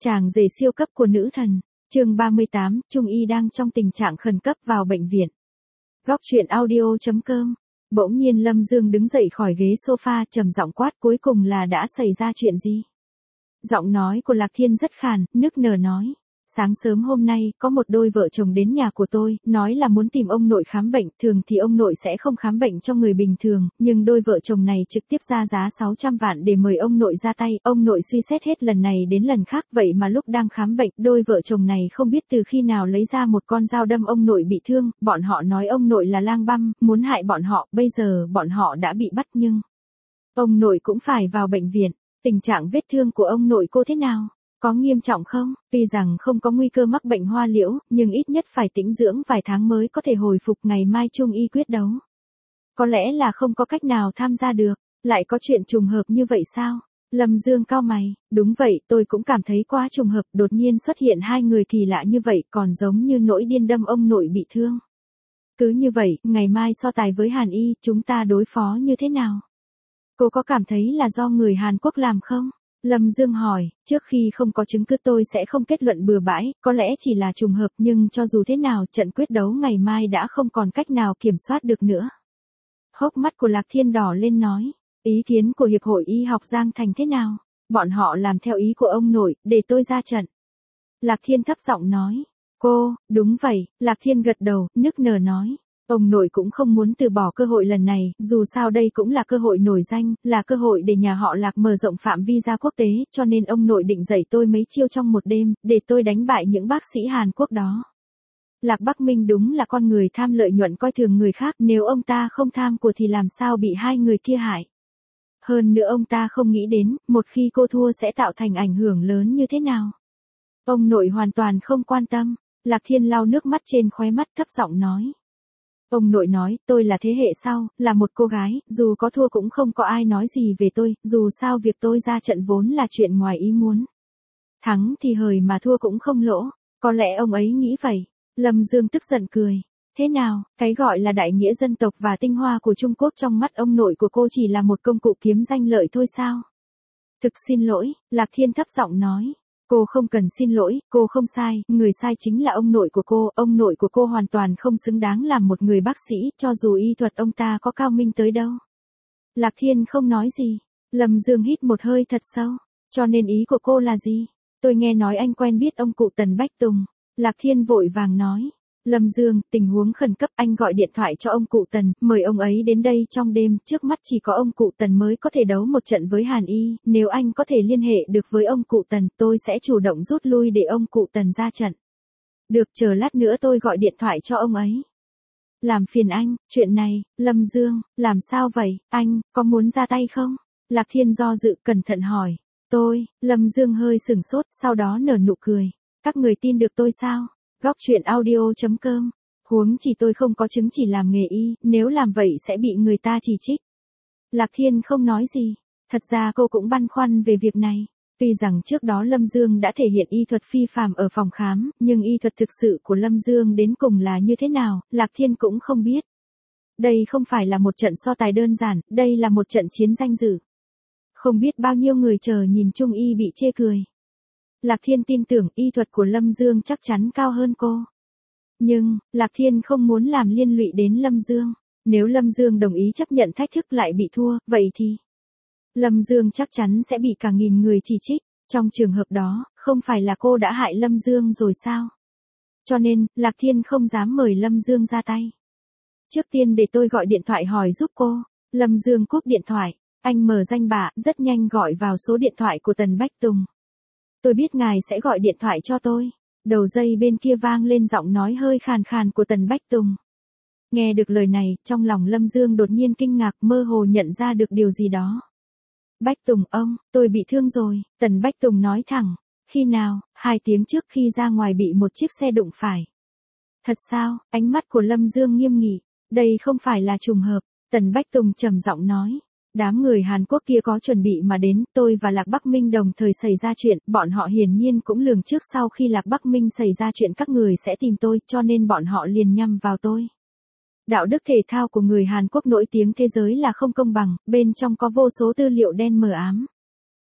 Chàng rể siêu cấp của nữ thần. Chương 38, Trung y đang trong tình trạng khẩn cấp vào bệnh viện. Góc truyện audio.com. Bỗng nhiên Lâm Dương đứng dậy khỏi ghế sofa, trầm giọng quát, cuối cùng là đã xảy ra chuyện gì? Giọng nói của Lạc Thiên rất khàn, nức nở nói. Sáng sớm hôm nay, có một đôi vợ chồng đến nhà của tôi, nói là muốn tìm ông nội khám bệnh, thường thì ông nội sẽ không khám bệnh cho người bình thường, nhưng đôi vợ chồng này trực tiếp ra giá 600 vạn để mời ông nội ra tay, ông nội suy xét hết lần này đến lần khác, vậy mà lúc đang khám bệnh, đôi vợ chồng này không biết từ khi nào lấy ra một con dao đâm ông nội bị thương, bọn họ nói ông nội là lang băm, muốn hại bọn họ, bây giờ bọn họ đã bị bắt nhưng ông nội cũng phải vào bệnh viện, tình trạng vết thương của ông nội cô thế nào? Có nghiêm trọng không? Tuy rằng không có nguy cơ mắc bệnh hoa liễu, nhưng ít nhất phải tĩnh dưỡng vài tháng mới có thể hồi phục, ngày mai Trung y quyết đấu. Có lẽ là không có cách nào tham gia được, lại có chuyện trùng hợp như vậy sao? Lâm Dương cau mày, đúng vậy, tôi cũng cảm thấy quá trùng hợp, đột nhiên xuất hiện hai người kỳ lạ như vậy, còn giống như nỗi điên đâm ông nội bị thương. Cứ như vậy, ngày mai so tài với Hàn Y, chúng ta đối phó như thế nào? Cô có cảm thấy là do người Hàn Quốc làm không? Lâm Dương hỏi, trước khi không có chứng cứ tôi sẽ không kết luận bừa bãi, có lẽ chỉ là trùng hợp, nhưng cho dù thế nào, trận quyết đấu ngày mai đã không còn cách nào kiểm soát được nữa. Hốc mắt của Lạc Thiên đỏ lên nói, ý kiến của Hiệp hội Y học Giang Thành thế nào? Bọn họ làm theo ý của ông nội, để tôi ra trận. Lạc Thiên thấp giọng nói, cô, đúng vậy, Lạc Thiên gật đầu, nức nở nói. Ông nội cũng không muốn từ bỏ cơ hội lần này, dù sao đây cũng là cơ hội nổi danh, là cơ hội để nhà họ Lạc mở rộng phạm vi ra quốc tế, cho nên ông nội định dạy tôi mấy chiêu trong một đêm, để tôi đánh bại những bác sĩ Hàn Quốc đó. Lạc Bắc Minh đúng là con người tham lợi nhuận, coi thường người khác, nếu ông ta không tham của thì làm sao bị hai người kia hại. Hơn nữa ông ta không nghĩ đến, một khi cô thua sẽ tạo thành ảnh hưởng lớn như thế nào. Ông nội hoàn toàn không quan tâm, Lạc Thiên lau nước mắt trên khóe mắt, thấp giọng nói. Ông nội nói, tôi là thế hệ sau, là một cô gái, dù có thua cũng không có ai nói gì về tôi, dù sao việc tôi ra trận vốn là chuyện ngoài ý muốn. Thắng thì hời mà thua cũng không lỗ, có lẽ ông ấy nghĩ vậy. Lâm Dương tức giận cười. Thế nào, cái gọi là đại nghĩa dân tộc và tinh hoa của Trung Quốc trong mắt ông nội của cô chỉ là một công cụ kiếm danh lợi thôi sao? Thực xin lỗi, Lạc Thiên thấp giọng nói. Cô không cần xin lỗi, cô không sai, người sai chính là ông nội của cô hoàn toàn không xứng đáng làm một người bác sĩ, cho dù y thuật ông ta có cao minh tới đâu. Lạc Thiên không nói gì, Lâm Dương hít một hơi thật sâu, cho nên ý của cô là gì? Tôi nghe nói anh quen biết ông cụ Tần Bách Tùng, Lạc Thiên vội vàng nói. Lâm Dương, tình huống khẩn cấp, anh gọi điện thoại cho ông cụ Tần, mời ông ấy đến đây trong đêm, trước mắt chỉ có ông cụ Tần mới có thể đấu một trận với Hàn Y, nếu anh có thể liên hệ được với ông cụ Tần, tôi sẽ chủ động rút lui để ông cụ Tần ra trận. Được, chờ lát nữa tôi gọi điện thoại cho ông ấy. Làm phiền anh, chuyện này, Lâm Dương, làm sao vậy, anh, có muốn ra tay không? Lạc Thiên do dự, cẩn thận hỏi. Lâm Dương hơi sửng sốt, sau đó nở nụ cười. Các người tin được tôi sao? Góc truyện audio.com. Huống chỉ tôi không có chứng chỉ làm nghề y, nếu làm vậy sẽ bị người ta chỉ trích. Lạc Thiên không nói gì. Thật ra cô cũng băn khoăn về việc này. Tuy rằng trước đó Lâm Dương đã thể hiện y thuật phi phàm ở phòng khám, nhưng y thuật thực sự của Lâm Dương đến cùng là như thế nào, Lạc Thiên cũng không biết. Đây không phải là một trận so tài đơn giản, đây là một trận chiến danh dự. Không biết bao nhiêu người chờ nhìn Trung y bị chê cười. Lạc Thiên tin tưởng y thuật của Lâm Dương chắc chắn cao hơn cô. Nhưng, Lạc Thiên không muốn làm liên lụy đến Lâm Dương. Nếu Lâm Dương đồng ý chấp nhận thách thức lại bị thua, vậy thì Lâm Dương chắc chắn sẽ bị cả nghìn người chỉ trích. Trong trường hợp đó, không phải là cô đã hại Lâm Dương rồi sao? Cho nên, Lạc Thiên không dám mời Lâm Dương ra tay. Trước tiên để tôi gọi điện thoại hỏi giúp cô. Lâm Dương cúp điện thoại. Anh mở danh bạ, rất nhanh gọi vào số điện thoại của Tần Bách Tùng. Tôi biết ngài sẽ gọi điện thoại cho tôi. Đầu dây bên kia vang lên giọng nói hơi khàn khàn của Tần Bách Tùng. Nghe được lời này, trong lòng Lâm Dương đột nhiên kinh ngạc, mơ hồ nhận ra được điều gì đó. Bách Tùng, tôi bị thương rồi, Tần Bách Tùng nói thẳng. Khi nào? 2 tiếng trước khi ra ngoài bị một chiếc xe đụng phải. Thật sao? Ánh mắt của Lâm Dương nghiêm nghị. Đây không phải là trùng hợp, Tần Bách Tùng trầm giọng nói. Đám người Hàn Quốc kia có chuẩn bị mà đến, tôi và Lạc Bắc Minh đồng thời xảy ra chuyện, bọn họ hiển nhiên cũng lường trước sau khi Lạc Bắc Minh xảy ra chuyện các người sẽ tìm tôi, cho nên bọn họ liền nhắm vào tôi. Đạo đức thể thao của người Hàn Quốc nổi tiếng thế giới là không công bằng, bên trong có vô số tư liệu đen mờ ám.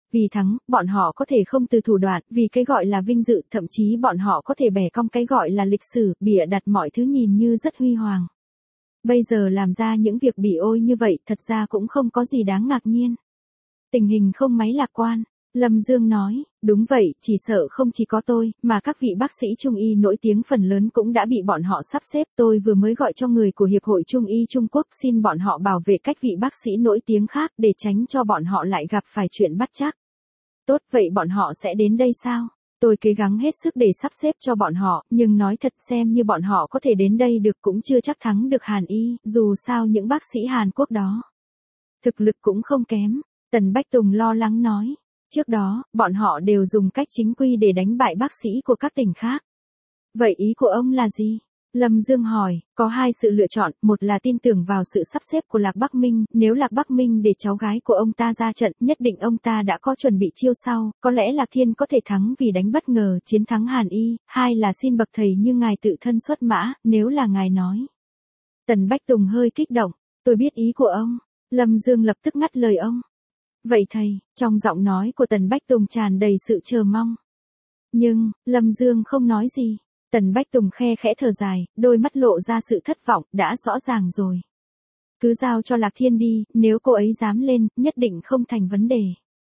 Vì thắng, bọn họ có thể không từ thủ đoạn, vì cái gọi là vinh dự, thậm chí bọn họ có thể bẻ cong cái gọi là lịch sử, bịa đặt mọi thứ nhìn như rất huy hoàng. Bây giờ làm ra những việc bỉ ôi như vậy thật ra cũng không có gì đáng ngạc nhiên. Tình hình không mấy lạc quan. Lâm Dương nói, đúng vậy, chỉ sợ không chỉ có tôi, mà các vị bác sĩ Trung y nổi tiếng phần lớn cũng đã bị bọn họ sắp xếp. Tôi vừa mới gọi cho người của Hiệp hội Trung y Trung Quốc xin bọn họ bảo vệ cách vị bác sĩ nổi tiếng khác để tránh cho bọn họ lại gặp phải chuyện bắt chắc. Tốt, vậy bọn họ sẽ đến đây sao? Tôi cố gắng hết sức để sắp xếp cho bọn họ, nhưng nói thật xem như bọn họ có thể đến đây được cũng chưa chắc thắng được Hàn Y, dù sao những bác sĩ Hàn Quốc đó thực lực cũng không kém. Tần Bách Tùng lo lắng nói. Trước đó, bọn họ đều dùng cách chính quy để đánh bại bác sĩ của các tỉnh khác. Vậy ý của ông là gì? Lâm Dương hỏi, có hai sự lựa chọn, một là tin tưởng vào sự sắp xếp của Lạc Bắc Minh, nếu Lạc Bắc Minh để cháu gái của ông ta ra trận, nhất định ông ta đã có chuẩn bị chiêu sau, có lẽ Lạc Thiên có thể thắng vì đánh bất ngờ chiến thắng Hàn Y, hai là xin bậc thầy như ngài tự thân xuất mã, nếu là ngài nói. Tần Bách Tùng hơi kích động, tôi biết ý của ông. Lâm Dương lập tức ngắt lời ông. Vậy thầy, trong giọng nói của Tần Bách Tùng tràn đầy sự chờ mong. Nhưng, Lâm Dương không nói gì. Tần Bách Tùng khe khẽ thở dài, đôi mắt lộ ra sự thất vọng, đã rõ ràng rồi. Cứ giao cho Lạc Thiên đi, nếu cô ấy dám lên, nhất định không thành vấn đề.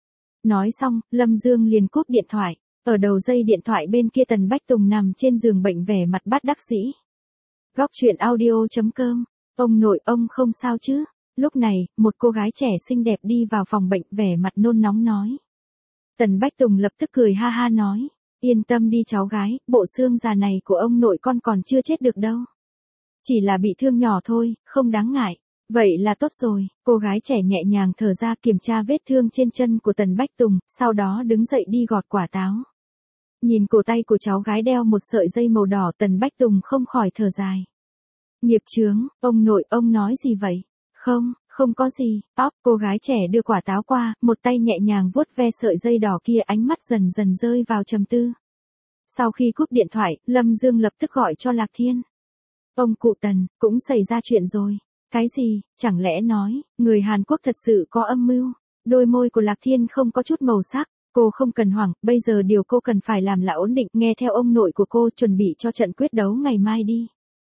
Nói xong, Lâm Dương liền cúp điện thoại. Ở đầu dây điện thoại bên kia Tần Bách Tùng nằm trên giường bệnh vẻ mặt bất đắc dĩ. Góc truyện audio.com. Ông nội, ông không sao chứ? Lúc này, một cô gái trẻ xinh đẹp đi vào phòng bệnh vẻ mặt nôn nóng nói. Tần Bách Tùng lập tức cười ha ha nói. Yên tâm đi cháu gái, bộ xương già này của ông nội con còn chưa chết được đâu. Chỉ là bị thương nhỏ thôi, không đáng ngại. Vậy là tốt rồi, cô gái trẻ nhẹ nhàng thở ra kiểm tra vết thương trên chân của Tần Bách Tùng, sau đó đứng dậy đi gọt quả táo. Nhìn cổ tay của cháu gái đeo một sợi dây màu đỏ Tần Bách Tùng không khỏi thở dài. Nghiệp chướng, ông nội ông nói gì vậy? Không có gì, cô gái trẻ đưa quả táo qua, một tay nhẹ nhàng vuốt ve sợi dây đỏ kia ánh mắt dần dần rơi vào trầm tư. Sau khi cúp điện thoại, Lâm Dương lập tức gọi cho Lạc Thiên. Ông cụ Tần, cũng xảy ra chuyện rồi. Cái gì, chẳng lẽ nói, người Hàn Quốc thật sự có âm mưu? Đôi môi của Lạc Thiên không có chút màu sắc, cô không cần hoảng, bây giờ điều cô cần phải làm là ổn định, nghe theo ông nội của cô chuẩn bị cho trận quyết đấu ngày mai đi.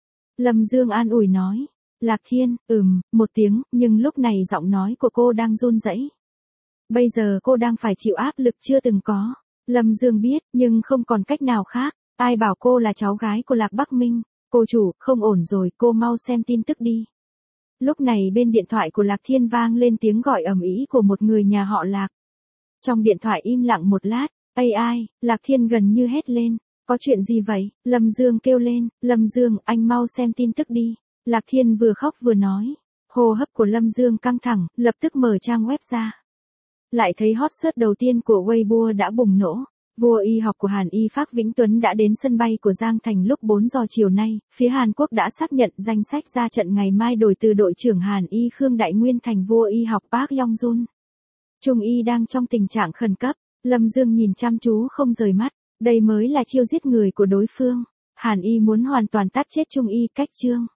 Lâm Dương an ủi nói. Lạc Thiên, một tiếng, nhưng lúc này giọng nói của cô đang run rẩy. Bây giờ cô đang phải chịu áp lực chưa từng có. Lâm Dương biết, nhưng không còn cách nào khác. Ai bảo cô là cháu gái của Lạc Bắc Minh. Cô chủ, không ổn rồi, cô mau xem tin tức đi. Lúc này bên điện thoại của Lạc Thiên vang lên tiếng gọi ầm ĩ của một người nhà họ Lạc. Trong điện thoại im lặng một lát, ai, Lạc Thiên gần như hét lên. Có chuyện gì vậy? Lâm Dương kêu lên, Lâm Dương, anh mau xem tin tức đi. Lạc Thiên vừa khóc vừa nói. Hô hấp của Lâm Dương căng thẳng, lập tức mở trang web ra. Lại thấy hot search đầu tiên của Weibo đã bùng nổ. Vua y học của Hàn Y Phác Vĩnh Tuấn đã đến sân bay của Giang Thành lúc 4 giờ chiều nay. Phía Hàn Quốc đã xác nhận danh sách ra trận ngày mai đổi từ đội trưởng Hàn Y Khương Đại Nguyên thành vua y học Park Yong-jun. Trung y đang trong tình trạng khẩn cấp. Lâm Dương nhìn chăm chú không rời mắt. Đây mới là chiêu giết người của đối phương. Hàn Y muốn hoàn toàn tát chết Trung y cách chương.